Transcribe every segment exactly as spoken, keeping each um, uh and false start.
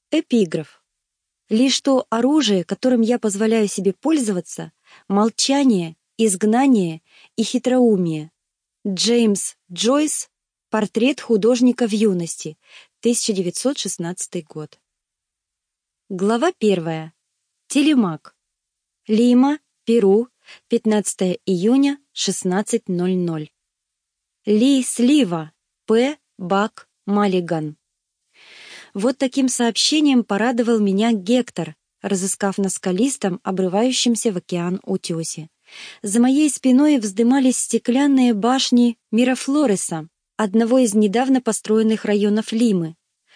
Эпиграф. Лишь то оружие, которым я позволяю себе пользоваться, молчание, изгнание и хитроумие. Джеймс Джойс. Портрет художника в юности. тысяча девятьсот шестнадцатый год. Глава первая. Телемак. Лима, Перу, пятнадцатое июня, шестнадцать ноль ноль. Ли Слива. П. Бак Маллиган. Вот таким сообщением порадовал меня Гектор, разыскав на скалистом, обрывающемся в океан утесе. За моей спиной вздымались стеклянные башни Мирафлореса, одного из недавно построенных районов Лимы.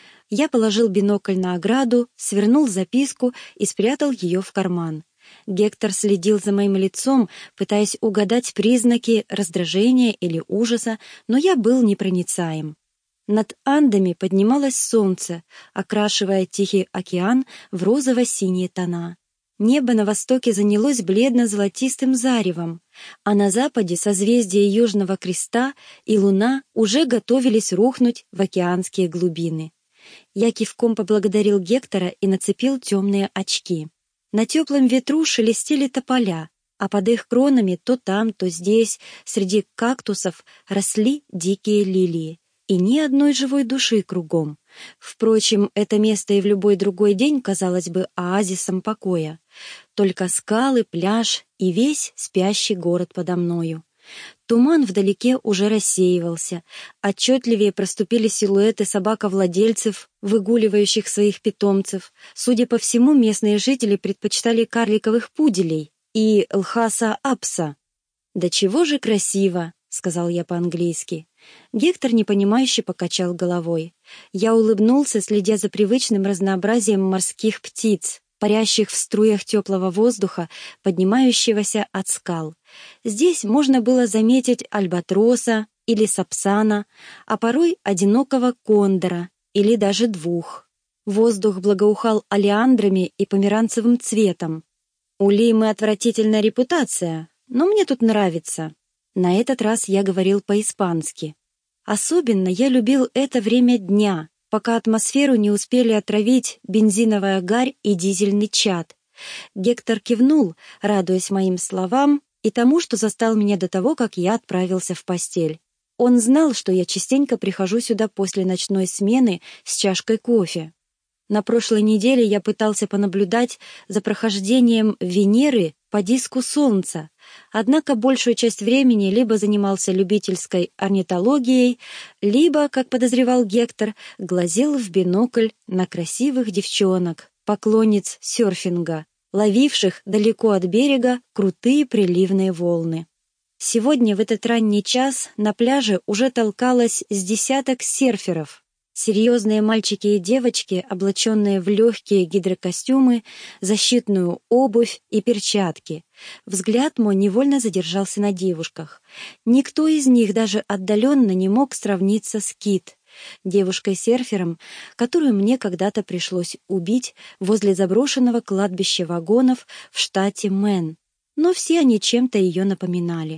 Я положил бинокль на ограду, свернул записку и спрятал ее в карман. Гектор следил за моим лицом, пытаясь угадать признаки раздражения или ужаса, но я был непроницаем. Над Андами поднималось солнце, окрашивая Тихий океан в розово-синие тона. Небо на востоке занялось бледно-золотистым заревом, а на западе созвездие Южного Креста и Луна уже готовились рухнуть в океанские глубины. Я кивком поблагодарил Гектора и нацепил темные очки. На теплом ветру шелестели тополя, а под их кронами то там, то здесь, среди кактусов, росли дикие лилии. И ни одной живой души кругом. Впрочем, это место и в любой другой день казалось бы оазисом покоя. Только скалы, пляж и весь спящий город подо мною. Туман вдалеке уже рассеивался. Отчетливее проступили силуэты собаковладельцев, выгуливающих своих питомцев. Судя по всему, местные жители предпочитали карликовых пуделей и лхаса апса. «Да чего же красиво!» — сказал я по-английски. Гектор непонимающе покачал головой. Я улыбнулся, следя за привычным разнообразием морских птиц, парящих в струях теплого воздуха, поднимающегося от скал. Здесь можно было заметить альбатроса или сапсана, а порой одинокого кондора или даже двух. Воздух благоухал олеандрами и померанцевым цветом. У Лимы отвратительная репутация, но мне тут нравится. На этот раз я говорил по-испански. Особенно я любил это время дня, пока атмосферу не успели отравить бензиновая гарь и дизельный чад. Гектор кивнул, радуясь моим словам и тому, что застал меня до того, как я отправился в постель. Он знал, что я частенько прихожу сюда после ночной смены с чашкой кофе. На прошлой неделе я пытался понаблюдать за прохождением Венеры по диску Солнца, однако большую часть времени либо занимался любительской орнитологией, либо, как подозревал Гектор, глазел в бинокль на красивых девчонок, поклонниц серфинга, ловивших далеко от берега крутые приливные волны. Сегодня в этот ранний час на пляже уже толкалось с десяток серферов. Серьезные мальчики и девочки, облаченные в легкие гидрокостюмы, защитную обувь и перчатки. Взгляд мой невольно задержался на девушках. Никто из них даже отдаленно не мог сравниться с Кит, девушкой-серфером, которую мне когда-то пришлось убить возле заброшенного кладбища вагонов в штате Мэн. Но все они чем-то ее напоминали.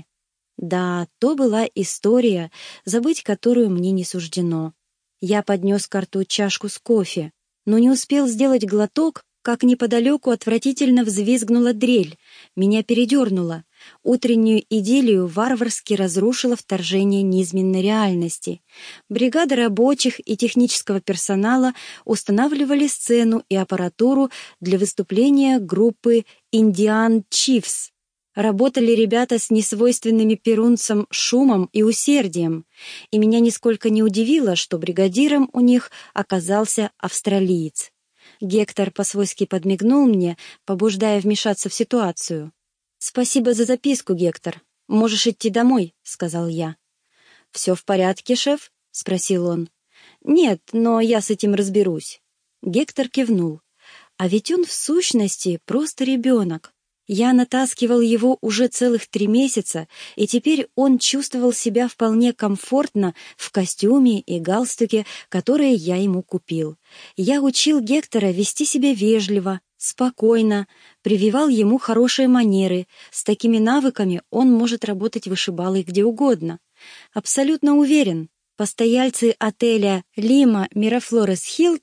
Да, то была история, забыть которую мне не суждено. Я поднес ко рту чашку с кофе, но не успел сделать глоток, как неподалеку отвратительно взвизгнула дрель. Меня передернуло. Утреннюю идиллию варварски разрушило вторжение низменной реальности. Бригада рабочих и технического персонала устанавливали сцену и аппаратуру для выступления группы «Индиан Чифс». Работали ребята с несвойственными перунцам шумом и усердием, и меня нисколько не удивило, что бригадиром у них оказался австралиец. Гектор по-свойски подмигнул мне, побуждая вмешаться в ситуацию. «Спасибо за записку, Гектор. Можешь идти домой», — сказал я. «Все в порядке, шеф?» — спросил он. «Нет, но я с этим разберусь». Гектор кивнул. «А ведь он в сущности просто ребенок. Я натаскивал его уже целых три месяца, и теперь он чувствовал себя вполне комфортно в костюме и галстуке, которые я ему купил. Я учил Гектора вести себя вежливо, спокойно, прививал ему хорошие манеры. С такими навыками он может работать вышибалой где угодно. Абсолютно уверен, постояльцы отеля «Лима Мирафлорес Хилтон»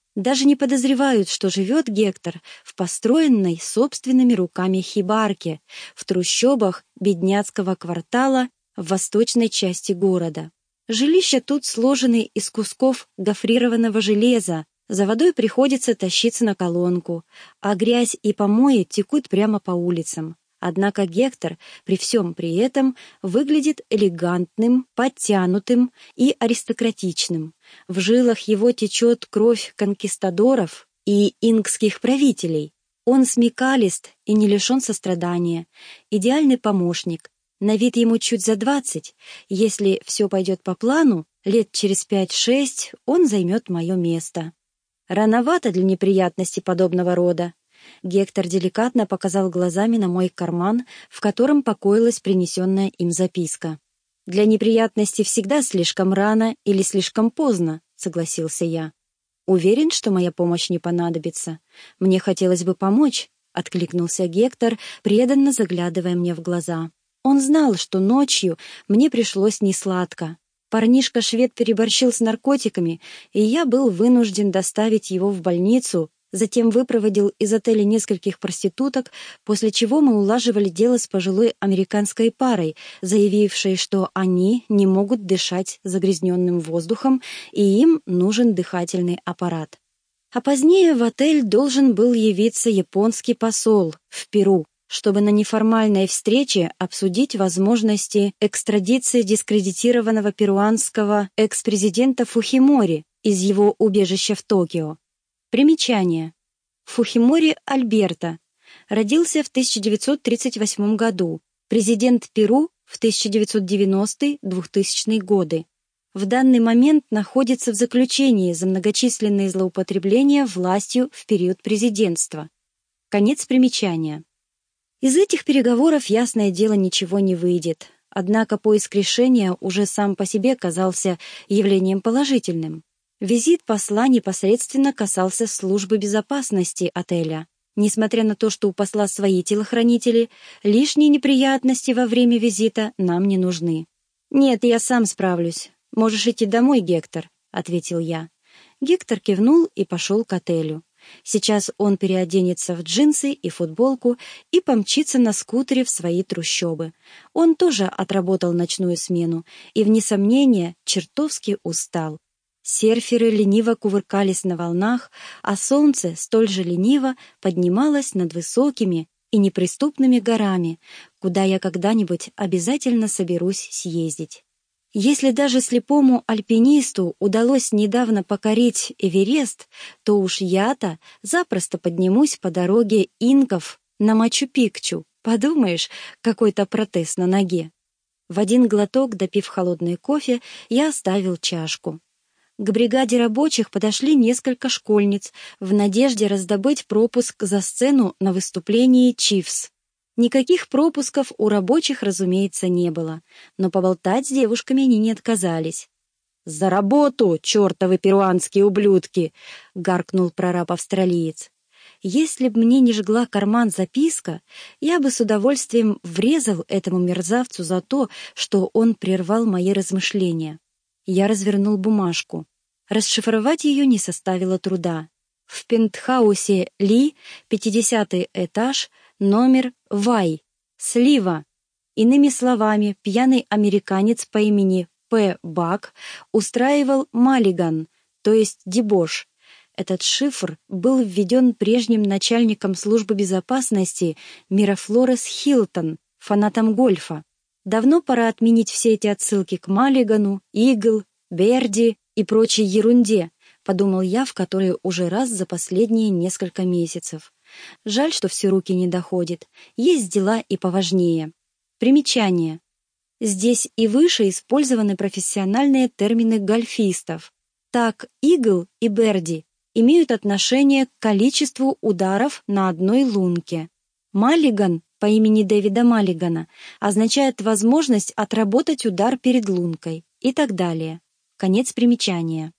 Даже не подозревают, что живет Гектор в построенной собственными руками хибарке в трущобах бедняцкого квартала в восточной части города. Жилища тут сложены из кусков гофрированного железа, за водой приходится тащиться на колонку, а грязь и помои текут прямо по улицам. Однако Гектор при всем при этом выглядит элегантным, подтянутым и аристократичным. В жилах его течет кровь конкистадоров и инкских правителей. Он смекалист и не лишен сострадания, идеальный помощник. На вид ему чуть за двадцать. Если все пойдет по плану, лет через пять-шесть он займет мое место. Рановато для неприятностей подобного рода. Гектор деликатно показал глазами на мой карман, в котором покоилась принесенная им записка. «Для неприятностей всегда слишком рано или слишком поздно», — согласился я. «Уверен, что моя помощь не понадобится. Мне хотелось бы помочь», — откликнулся Гектор, преданно заглядывая мне в глаза. Он знал, что ночью мне пришлось несладко. Парнишка-швед переборщил с наркотиками, и я был вынужден доставить его в больницу, затем выпроводил из отеля нескольких проституток, после чего мы улаживали дело с пожилой американской парой, заявившей, что они не могут дышать загрязненным воздухом, и им нужен дыхательный аппарат. А позднее в отель должен был явиться японский посол в Перу, чтобы на неформальной встрече обсудить возможности экстрадиции дискредитированного перуанского экс-президента Фухимори из его убежища в Токио. Примечание. Фухимори Альберто. Родился в тысяча девятьсот тридцать восьмом году. Президент Перу в тысяча девятьсот девяностые-двухтысячные годы. В данный момент находится в заключении за многочисленные злоупотребления властью в период президентства. Конец примечания. Из этих переговоров, ясное дело, ничего не выйдет. Однако поиск решения уже сам по себе казался явлением положительным. Визит посла непосредственно касался службы безопасности отеля. Несмотря на то, что у посла свои телохранители, лишние неприятности во время визита нам не нужны. «Нет, я сам справлюсь. Можешь идти домой, Гектор», — ответил я. Гектор кивнул и пошел к отелю. Сейчас он переоденется в джинсы и футболку и помчится на скутере в свои трущобы. Он тоже отработал ночную смену и, вне сомнения, чертовски устал. Серферы лениво кувыркались на волнах, а солнце столь же лениво поднималось над высокими и неприступными горами, куда я когда-нибудь обязательно соберусь съездить. Если даже слепому альпинисту удалось недавно покорить Эверест, то уж я-то запросто поднимусь по дороге инков на Мачу-Пикчу. Подумаешь, какой-то протез на ноге. В один глоток, допив холодный кофе, я оставил чашку. К бригаде рабочих подошли несколько школьниц в надежде раздобыть пропуск за сцену на выступлении «Чифс». Никаких пропусков у рабочих, разумеется, не было, но поболтать с девушками они не отказались. «За работу, чертовы перуанские ублюдки!» — гаркнул прораб-австралиец. Если б мне не жгла карман записка, я бы с удовольствием врезал этому мерзавцу за то, что он прервал мои размышления. Я развернул бумажку. Расшифровать ее не составило труда. В пентхаусе Ли, пятидесятый этаж, номер Вай, слива. Иными словами, пьяный американец по имени П. Бак устраивал маллиган, то есть дебош. Этот шифр был введен прежним начальником службы безопасности Мирафлорес Хилтон, фанатом гольфа. Давно пора отменить все эти отсылки к Маллигану, Игл, Берди и прочей ерунде, подумал я в который уже раз за последние несколько месяцев. Жаль, что все руки не доходят. Есть дела и поважнее. Примечание. Здесь и выше использованы профессиональные термины гольфистов. Так, игл и берди имеют отношение к количеству ударов на одной лунке. Маллиган по имени Дэвида Маллигана означает возможность отработать удар перед лункой и так далее. Конец примечания.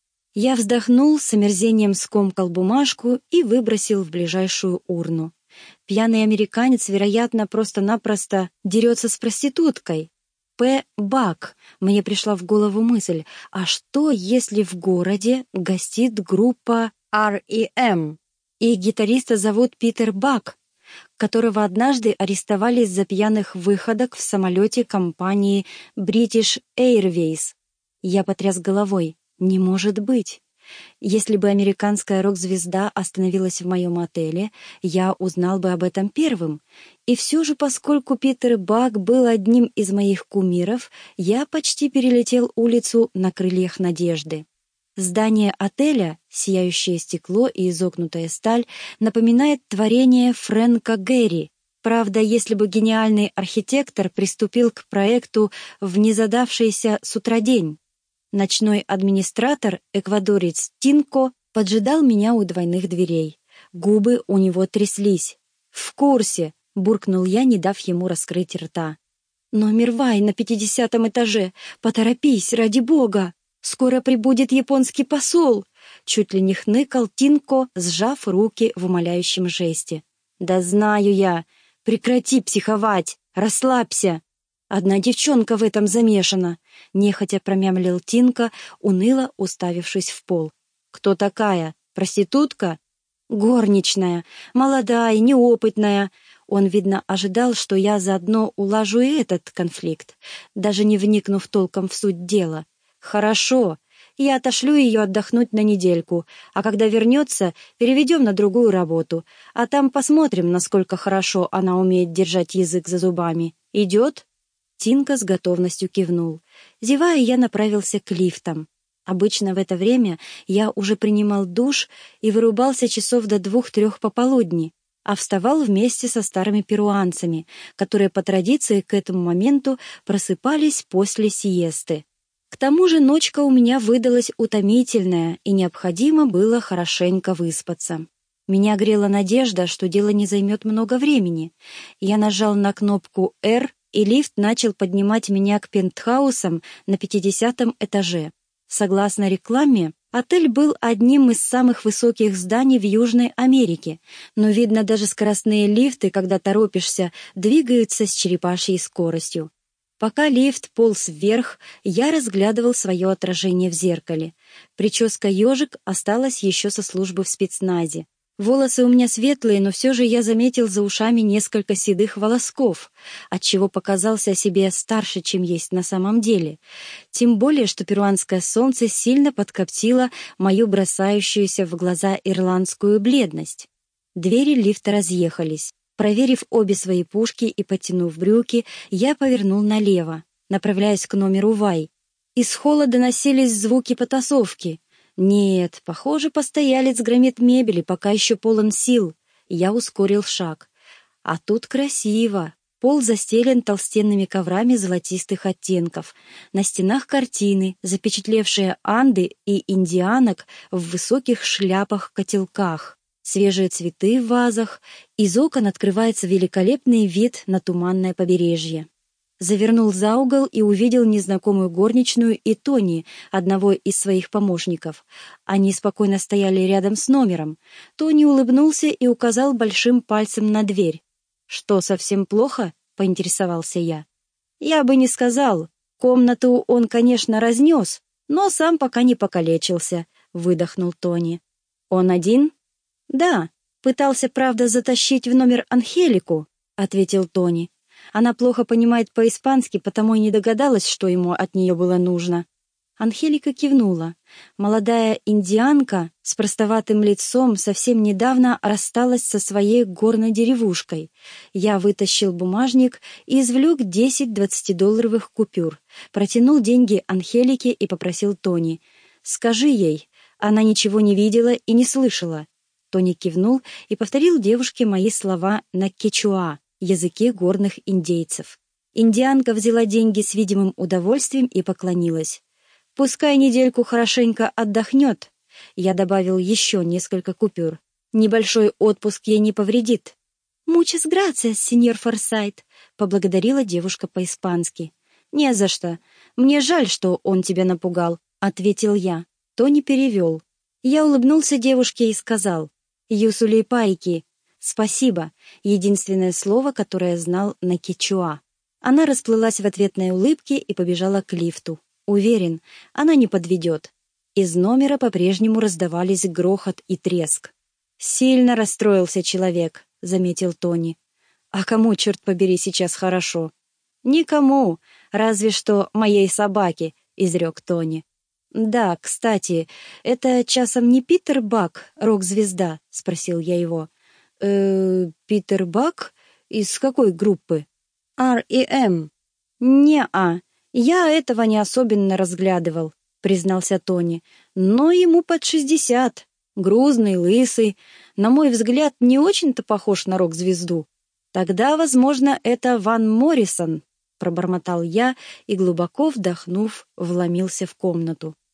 Я вздохнул, с омерзением скомкал бумажку и выбросил в ближайшую урну. Пьяный американец, вероятно, просто-напросто дерется с проституткой. П. Бак. Мне пришла в голову мысль, а что, если в городе гостит группа ар и эм. Их гитариста зовут Питер Бак, которого однажды арестовали из-за пьяных выходок в самолете компании British Airways. Я потряс головой. Не может быть. Если бы американская рок-звезда остановилась в моем отеле, я узнал бы об этом первым. И все же, поскольку Питер Бак был одним из моих кумиров, я почти перелетел улицу на крыльях надежды. Здание отеля, сияющее стекло и изогнутая сталь, напоминает творение Фрэнка Гэри. Правда, если бы гениальный архитектор приступил к проекту в незадавшийся с утра день. Ночной администратор, эквадорец Тинко, поджидал меня у двойных дверей. Губы у него тряслись. «В курсе», — буркнул я, не дав ему раскрыть рта. «Номер Вай на пятидесятом этаже. Поторопись, ради бога! Скоро прибудет японский посол!» Чуть ли не хныкал Тинко, сжав руки в умоляющем жесте. «Да знаю я! Прекрати психовать! Расслабься! Одна девчонка в этом замешана!» Нехотя промямлил Тинко, уныло уставившись в пол. «Кто такая? Проститутка?» «Горничная, молодая, неопытная». Он, видно, ожидал, что я заодно улажу и этот конфликт, даже не вникнув толком в суть дела. «Хорошо, я отошлю ее отдохнуть на недельку, а когда вернется, переведем на другую работу, а там посмотрим, насколько хорошо она умеет держать язык за зубами. Идет?» Тинко с готовностью кивнул. Зевая, я направился к лифтам. Обычно в это время я уже принимал душ и вырубался часов до двух-трех пополудни, а вставал вместе со старыми перуанцами, которые по традиции к этому моменту просыпались после сиесты. К тому же ночка у меня выдалась утомительная, и необходимо было хорошенько выспаться. Меня грела надежда, что дело не займет много времени. Я нажал на кнопку «Р», и лифт начал поднимать меня к пентхаусам на пятидесятом этаже. Согласно рекламе, отель был одним из самых высоких зданий в Южной Америке, но, видно, даже скоростные лифты, когда торопишься, двигаются с черепашьей скоростью. Пока лифт полз вверх, я разглядывал свое отражение в зеркале. Прическа ежик осталась еще со службы в спецназе. Волосы у меня светлые, но все же я заметил за ушами несколько седых волосков, отчего показался себе старше, чем есть на самом деле. Тем более, что перуанское солнце сильно подкоптило мою бросающуюся в глаза ирландскую бледность. Двери лифта разъехались. Проверив обе свои пушки и подтянув брюки, я повернул налево, направляясь к номеру Вай. Из холла доносились звуки потасовки. Нет, похоже, постоялец громит мебель и пока еще полон сил. Я ускорил шаг. А тут красиво. Пол застелен толстенными коврами золотистых оттенков. На стенах картины, запечатлевшие анды и индианок в высоких шляпах-котелках. Свежие цветы в вазах. Из окон открывается великолепный вид на туманное побережье. Завернул за угол и увидел незнакомую горничную и Тони, одного из своих помощников. Они спокойно стояли рядом с номером. Тони улыбнулся и указал большим пальцем на дверь. «Что, совсем плохо?» — поинтересовался я. «Я бы не сказал. Комнату он, конечно, разнес, но сам пока не покалечился», — выдохнул Тони. «Он один?» «Да, пытался, правда, затащить в номер Анхелику», — ответил Тони. Она плохо понимает по-испански, потому и не догадалась, что ему от нее было нужно. Анхелика кивнула. Молодая индианка с простоватым лицом совсем недавно рассталась со своей горной деревушкой. Я вытащил бумажник и извлек десять двадцатидолларовых купюр, протянул деньги Анхелике и попросил Тони: «Скажи ей, она ничего не видела и не слышала». Тони кивнул и повторил девушке мои слова на кечуа, языке горных индейцев. Индианка взяла деньги с видимым удовольствием и поклонилась. «Пускай недельку хорошенько отдохнет». Я добавил еще несколько купюр. Небольшой отпуск ей не повредит. «Muchas gracias, сеньор Форсайт», — поблагодарила девушка по-испански. «Не за что. Мне жаль, что он тебя напугал», — ответил я. Тони перевел. Я улыбнулся девушке и сказал: «Юсулей пайки». «Спасибо» — единственное слово, которое знал на кечуа. Она расплылась в ответной улыбке и побежала к лифту. Уверен, она не подведет. Из номера по-прежнему раздавались грохот и треск. «Сильно расстроился человек», — заметил Тони. «А кому, черт побери, сейчас хорошо?» «Никому, разве что моей собаке», — изрек Тони. «Да, кстати, это часом не Питер Бак, рок-звезда?» — спросил я его. «Э, Питер Бак? Из какой группы?» «Ар и Эм». «Не-а, я этого не особенно разглядывал», — признался Тони. «Но ему под шестьдесят. Грузный, лысый. На мой взгляд, не очень-то похож на рок-звезду». «Тогда, возможно, это Ван Моррисон», — пробормотал я и, глубоко вдохнув, вломился в комнату.